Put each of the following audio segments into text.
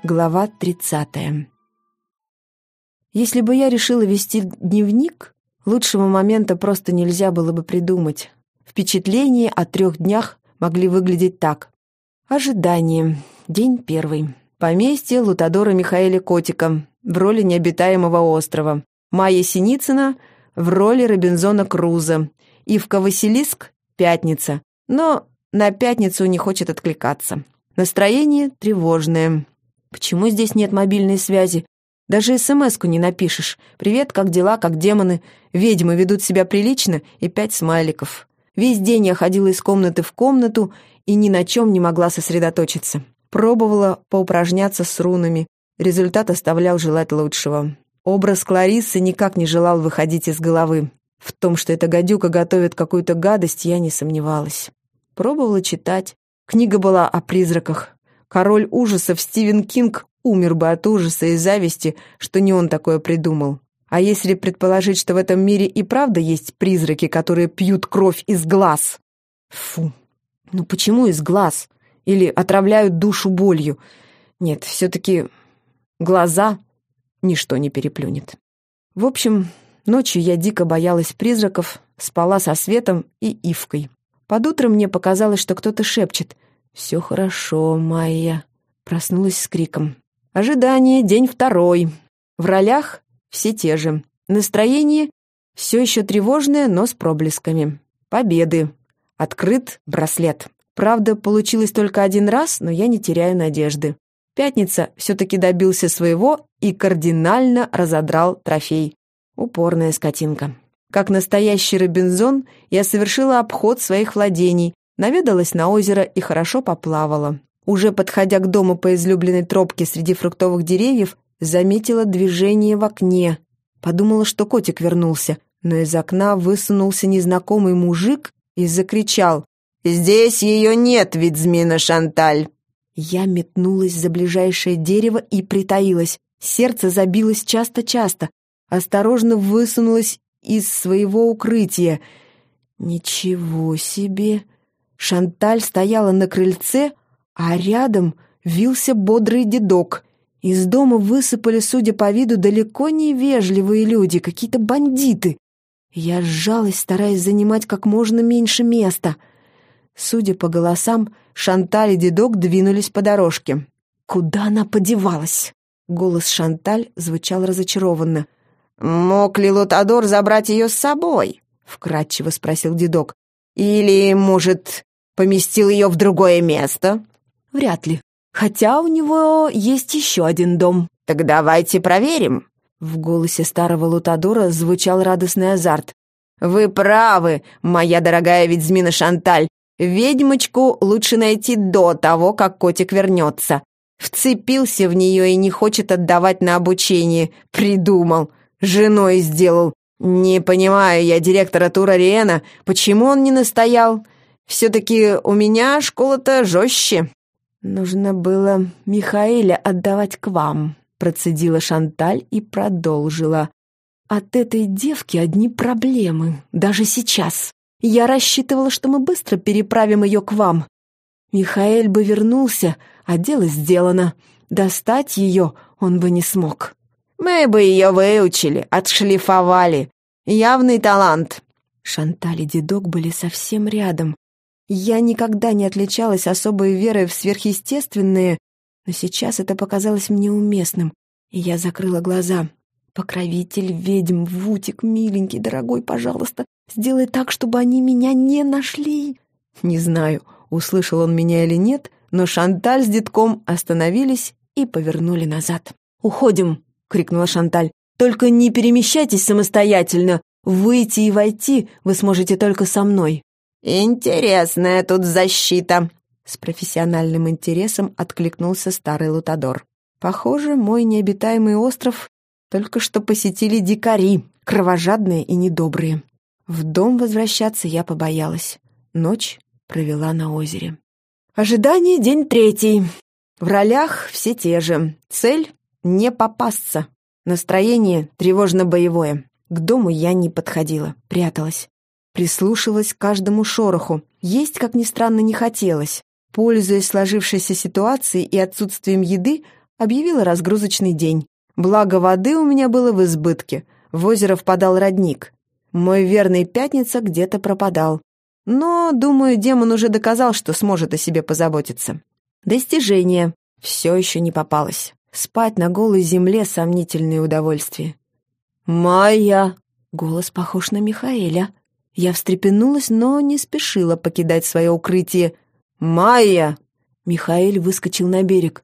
Глава 30. Если бы я решила вести дневник, лучшего момента просто нельзя было бы придумать. Впечатления о 3 днях могли выглядеть так. Ожидание. День 1. Поместье Лутадора Михаэля Котика в роли необитаемого острова. Майя Синицына в роли Робинзона Крузо. Ивка Василиск — пятница. Но на пятницу не хочет откликаться. Настроение тревожное. Почему здесь нет мобильной связи? Даже смс-ку не напишешь. «Привет, как дела, как демоны?» Ведьмы ведут себя прилично и 5 смайликов. Весь день я ходила из комнаты в комнату и ни на чем не могла сосредоточиться. Пробовала поупражняться с рунами. Результат оставлял желать лучшего. Образ Клариссы никак не желал выходить из головы. В том, что эта гадюка готовит какую-то гадость, я не сомневалась. Пробовала читать. Книга была о призраках. Король ужасов Стивен Кинг умер бы от ужаса и зависти, что не он такое придумал. А если предположить, что в этом мире и правда есть призраки, которые пьют кровь из глаз? Фу, ну почему из глаз? Или отравляют душу болью? Нет, все-таки глаза ничто не переплюнет. В общем, ночью я дико боялась призраков, спала со Светом и Ивкой. Под утро мне показалось, что кто-то шепчет: «Все хорошо, Майя». Проснулась с криком. Ожидание, день 2. В ролях все те же. Настроение все еще тревожное, но с проблесками. Победы. Открыт браслет. Правда, получилось только 1 раз, но я не теряю надежды. Пятница все-таки добился своего и кардинально разодрал трофей. Упорная скотинка. Как настоящий Робинзон, я совершила обход своих владений, наведалась на озеро и хорошо поплавала. Уже подходя к дому по излюбленной тропке среди фруктовых деревьев, заметила движение в окне. Подумала, что котик вернулся, но из окна высунулся незнакомый мужик и закричал: «Здесь ее нет, ведьмина Шанталь!» Я метнулась за ближайшее дерево и притаилась. Сердце забилось часто-часто. Осторожно высунулась из своего укрытия. Ничего себе! Шанталь стояла на крыльце, а рядом вился бодрый дедок. Из дома высыпали, судя по виду, далеко не вежливые люди, какие-то бандиты. Я сжалась, стараясь занимать как можно меньше места. Судя по голосам, Шанталь и дедок двинулись по дорожке. Куда она подевалась? Голос Шанталь звучал разочарованно. «Мог ли Лутадор забрать ее с собой?» — вкратчиво спросил дедок. «Или, может, поместил ее в другое место?» «Вряд ли. Хотя у него есть еще 1 дом». «Так давайте проверим». В голосе старого Лутадора звучал радостный азарт. «Вы правы, моя дорогая ведьмина Шанталь. Ведьмочку лучше найти до того, как котик вернется. Вцепился в нее и не хочет отдавать на обучение. Придумал. Женой сделал. Не понимаю я директора тура Риэна, почему он не настоял. Все-таки у меня школа-то жестче». «Нужно было Михаэля отдавать к вам», — процедила Шанталь и продолжила. «От этой девки одни проблемы, даже сейчас. Я рассчитывала, что мы быстро переправим ее к вам. Михаэль бы вернулся, а дело сделано. Достать ее он бы не смог». «Мы бы ее выучили, отшлифовали. Явный талант». Шанталь и дедок были совсем рядом. Я никогда не отличалась особой верой в сверхъестественное, но сейчас это показалось мне уместным, и я закрыла глаза. «Покровитель ведьм, Вутик, миленький, дорогой, пожалуйста, сделай так, чтобы они меня не нашли». Не знаю, услышал он меня или нет, но Шанталь с детком остановились и повернули назад. «Уходим!» — крикнула Шанталь. «Только не перемещайтесь самостоятельно. Выйти и войти вы сможете только со мной». «Интересная тут защита», — с профессиональным интересом откликнулся старый Лутадор. «Похоже, мой необитаемый остров только что посетили дикари, кровожадные и недобрые». В дом возвращаться я побоялась. Ночь провела на озере. Ожидание, день 3. В ролях все те же. Цель — не попасться. Настроение тревожно-боевое. К дому я не подходила, пряталась. Прислушивалась к каждому шороху. Есть, как ни странно, не хотелось. Пользуясь сложившейся ситуацией и отсутствием еды, объявила разгрузочный день. Благо воды у меня было в избытке, в озеро впадал родник. Мой верный Пятница где-то пропадал. Но, думаю, демон уже доказал, что сможет о себе позаботиться. Достижение. Все еще не попалось. Спать на голой земле — сомнительное удовольствие. «Майя!» Голос похож на Михаэля. Я встрепенулась, но не спешила покидать свое укрытие. «Майя!» Михаэль выскочил на берег.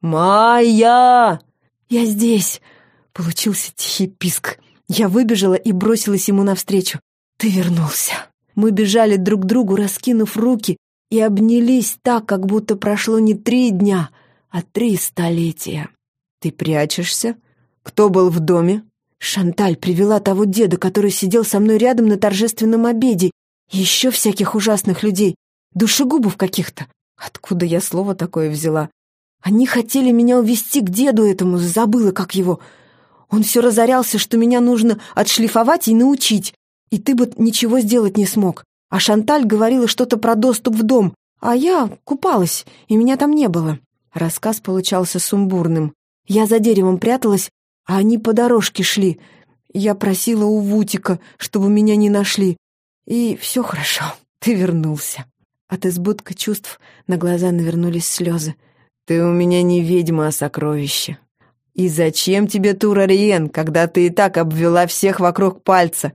«Майя!» «Я здесь!» Получился тихий писк. Я выбежала и бросилась ему навстречу. «Ты вернулся!» Мы бежали друг к другу, раскинув руки, и обнялись так, как будто прошло не 3 дня, а 3 столетия. «Ты прячешься? Кто был в доме?» Шанталь привела того деда, который сидел со мной рядом на торжественном обеде, и еще всяких ужасных людей, душегубов каких-то. Откуда я слово такое взяла? Они хотели меня увезти к деду этому, забыла, как его. Он все разорялся, что меня нужно отшлифовать и научить, и ты бы ничего сделать не смог. А Шанталь говорила что-то про доступ в дом, а я купалась, и меня там не было. Рассказ получался сумбурным. Я за деревом пряталась, а они по дорожке шли. Я просила у Вутика, чтобы меня не нашли. И все хорошо, ты вернулся. От избытка чувств на глаза навернулись слезы. Ты у меня не ведьма, а сокровище. И зачем тебе Тур-Ариен, когда ты и так обвела всех вокруг пальца?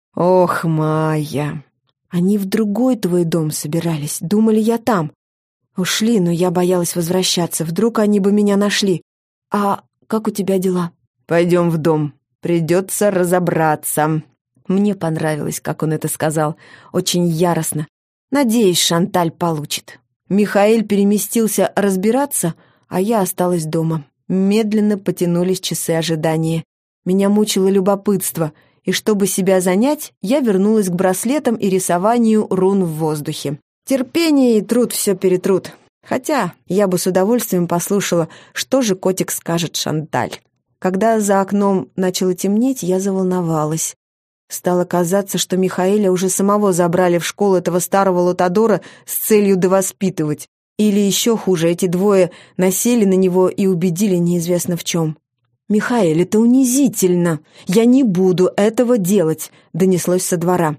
Ох, Майя. Они в другой твой дом собирались, думали, я там. Ушли, но я боялась возвращаться, вдруг они бы меня нашли. А как у тебя дела? Пойдем в дом, придется разобраться. Мне понравилось, как он это сказал, очень яростно. Надеюсь, Шанталь получит. Михаэль переместился разбираться, а я осталась дома. Медленно потянулись часы ожидания. Меня мучило любопытство, и чтобы себя занять, я вернулась к браслетам и рисованию рун в воздухе. Терпение и труд все перетрут. Хотя я бы с удовольствием послушала, что же котик скажет Шанталь. Когда за окном начало темнеть, я заволновалась. Стало казаться, что Михаэля уже самого забрали в школу этого старого лутадора с целью довоспитывать. Или еще хуже, эти двое насели на него и убедили неизвестно в чем. «Михаэль, это унизительно! Я не буду этого делать!» — донеслось со двора.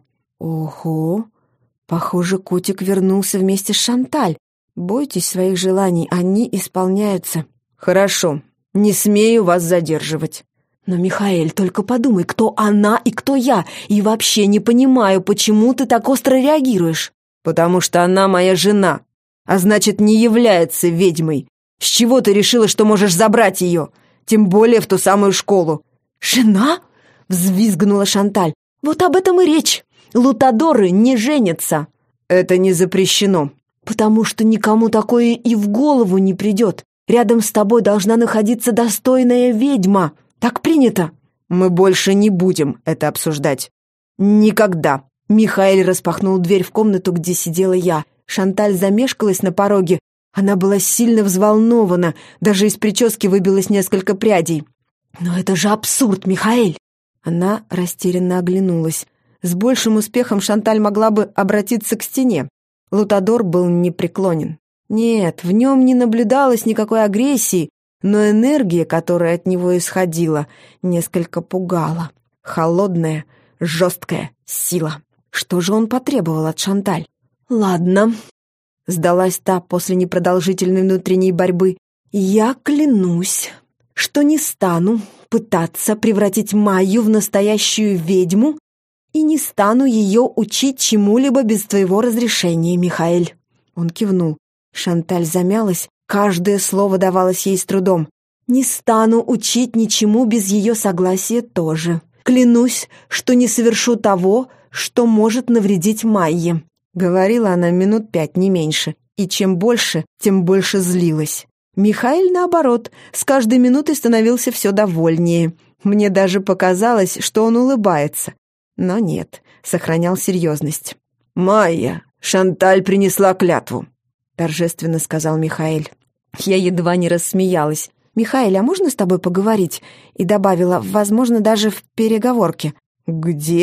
«Ого! Похоже, котик вернулся вместе с Шанталь. Бойтесь своих желаний, они исполняются». «Хорошо, не смею вас задерживать». «Но, Михаэль, только подумай, кто она и кто я, и вообще не понимаю, почему ты так остро реагируешь». «Потому что она моя жена, а значит, не является ведьмой. С чего ты решила, что можешь забрать ее? Тем более в ту самую школу». «Жена?» — взвизгнула Шанталь. «Вот об этом и речь. Лутадоры не женятся». «Это не запрещено». «Потому что никому такое и в голову не придет. Рядом с тобой должна находиться достойная ведьма. Так принято». «Мы больше не будем это обсуждать. Никогда». Михаэль распахнул дверь в комнату, где сидела я. Шанталь замешкалась на пороге. Она была сильно взволнована. Даже из прически выбилось несколько прядей. «Но это же абсурд, Михаэль!» Она растерянно оглянулась. С большим успехом Шанталь могла бы обратиться к стене. Лутадор был непреклонен. Нет, в нем не наблюдалось никакой агрессии, но энергия, которая от него исходила, несколько пугала. Холодная, жесткая сила. Что же он потребовал от Шанталь? «Ладно», — сдалась та после непродолжительной внутренней борьбы. «Я клянусь, что не стану пытаться превратить Майю в настоящую ведьму и не стану ее учить чему-либо без твоего разрешения, Михаэль». Он кивнул. Шанталь замялась, каждое слово давалось ей с трудом. «Не стану учить ничему без ее согласия тоже. Клянусь, что не совершу того, что может навредить Майе». Говорила она минут 5, не меньше, и чем больше, тем больше злилась. Михаэль, наоборот, с каждой минутой становился все довольнее. Мне даже показалось, что он улыбается. Но нет, сохранял серьезность. «Майя, Шанталь принесла клятву», — торжественно сказал Михаэль. Я едва не рассмеялась. «Михаэль, а можно с тобой поговорить?» И добавила, возможно, даже в переговорке. «Где?»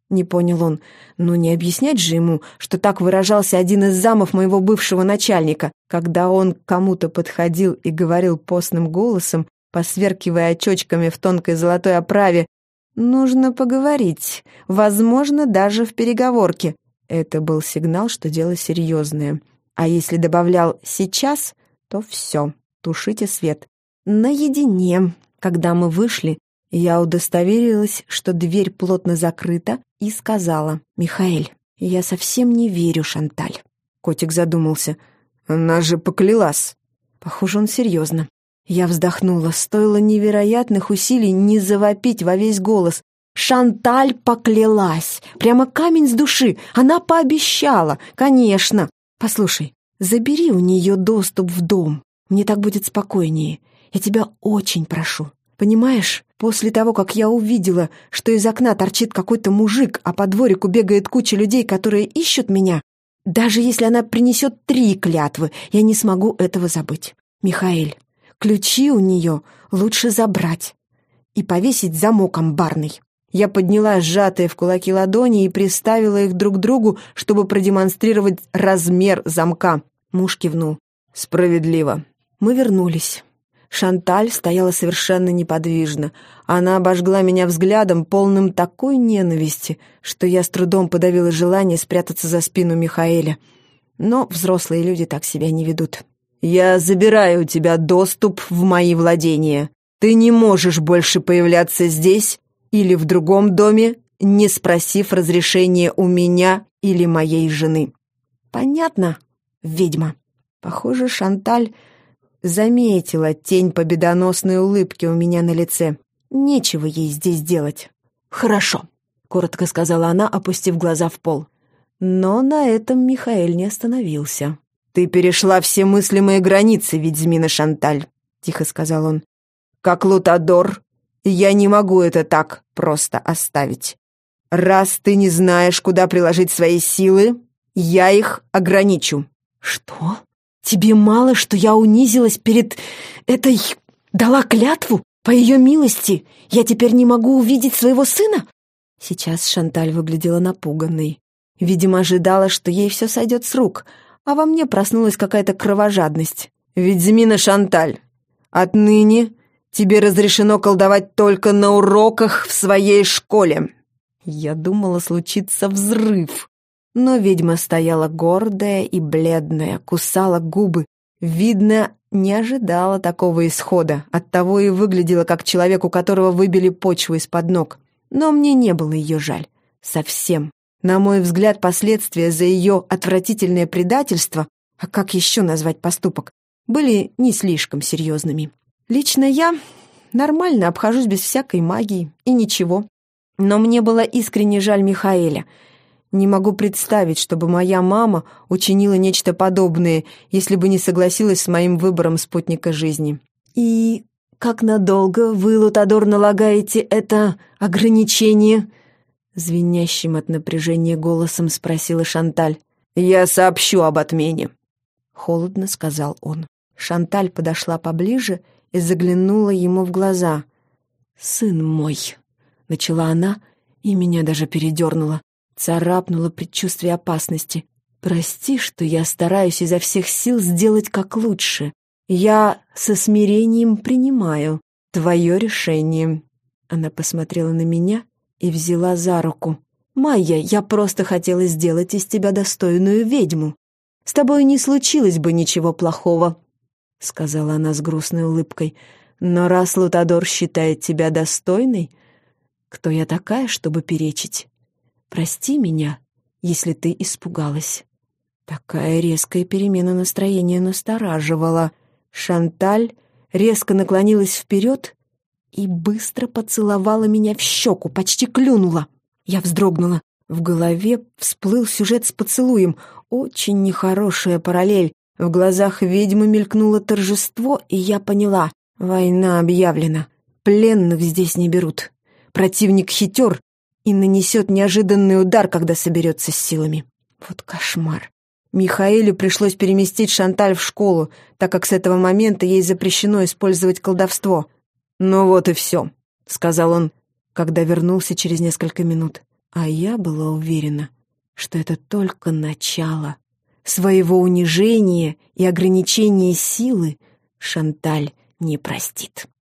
Не понял он. Ну, не объяснять же ему, что так выражался один из замов моего бывшего начальника, когда он к кому-то подходил и говорил постным голосом, посверкивая очечками в тонкой золотой оправе: «Нужно поговорить, возможно, даже в переговорке». Это был сигнал, что дело серьезное. А если добавлял «сейчас», то все, тушите свет. Наедине, когда мы вышли, я удостоверилась, что дверь плотно закрыта, и сказала: «Михаэль, я совсем не верю Шанталь». Котик задумался. «Она же поклялась». Похоже, он серьезно. Я вздохнула. Стоило невероятных усилий не завопить во весь голос. Шанталь поклялась. Прямо камень с души. Она пообещала. Конечно. Послушай, забери у нее доступ в дом. Мне так будет спокойнее. Я тебя очень прошу. Понимаешь, после того, как я увидела, что из окна торчит какой-то мужик, а по дворику бегает куча людей, которые ищут меня, даже если она принесет 3 клятвы, я не смогу этого забыть. Михаэль, ключи у нее лучше забрать и повесить замок амбарный». Я подняла сжатые в кулаки ладони и приставила их друг к другу, чтобы продемонстрировать размер замка. Муж кивнул. «Справедливо». Мы вернулись. Шанталь стояла совершенно неподвижно. Она обожгла меня взглядом, полным такой ненависти, что я с трудом подавила желание спрятаться за спину Михаэля. Но взрослые люди так себя не ведут. «Я забираю у тебя доступ в мои владения. Ты не можешь больше появляться здесь или в другом доме, не спросив разрешения у меня или моей жены». «Понятно, ведьма». Похоже, Шанталь заметила тень победоносной улыбки у меня на лице. Нечего ей здесь делать. «Хорошо», — коротко сказала она, опустив глаза в пол. Но на этом Михаэль не остановился. «Ты перешла все мыслимые границы, ведьмина Шанталь», — тихо сказал он. «Как Лутадор, я не могу это так просто оставить. Раз ты не знаешь, куда приложить свои силы, я их ограничу». «Что? Тебе мало, что я унизилась перед этой... дала клятву? По ее милости я теперь не могу увидеть своего сына?» Сейчас Шанталь выглядела напуганной. Видимо, ожидала, что ей все сойдет с рук, а во мне проснулась какая-то кровожадность. «Ведьмина Шанталь, отныне тебе разрешено колдовать только на уроках в своей школе». Я думала, случится взрыв. Но ведьма стояла гордая и бледная, кусала губы. Видно, не ожидала такого исхода, оттого и выглядела как человек, у которого выбили почву из-под ног. Но мне не было ее жаль. Совсем. На мой взгляд, последствия за ее отвратительное предательство, а как еще назвать поступок, были не слишком серьезными. Лично я нормально обхожусь без всякой магии, и ничего. Но мне было искренне жаль Михаэля. Не могу представить, чтобы моя мама учинила нечто подобное, если бы не согласилась с моим выбором спутника жизни. «И как надолго вы, Лутадор, налагаете это ограничение?» Звенящим от напряжения голосом спросила Шанталь. «Я сообщу об отмене», — холодно сказал он. Шанталь подошла поближе и заглянула ему в глаза. «Сын мой», — начала она, и меня даже передернуло. Царапнуло предчувствие опасности. «Прости, что я стараюсь изо всех сил сделать как лучше. Я со смирением принимаю твое решение». Она посмотрела на меня и взяла за руку. «Майя, я просто хотела сделать из тебя достойную ведьму. С тобой не случилось бы ничего плохого», — сказала она с грустной улыбкой. «Но раз Лутадор считает тебя достойной, кто я такая, чтобы перечить? Прости меня, если ты испугалась». Такая резкая перемена настроения настораживала. Шанталь резко наклонилась вперед и быстро поцеловала меня в щеку, почти клюнула. Я вздрогнула. В голове всплыл сюжет с поцелуем. Очень нехорошая параллель. В глазах ведьмы мелькнуло торжество, и я поняла — война объявлена. Пленных здесь не берут. Противник хитер и нанесет неожиданный удар, когда соберется с силами. Вот кошмар. Михаэлю пришлось переместить Шанталь в школу, так как с этого момента ей запрещено использовать колдовство. «Ну вот и все», — сказал он, когда вернулся через несколько минут. А я была уверена, что это только начало. Своего унижения и ограничения силы Шанталь не простит.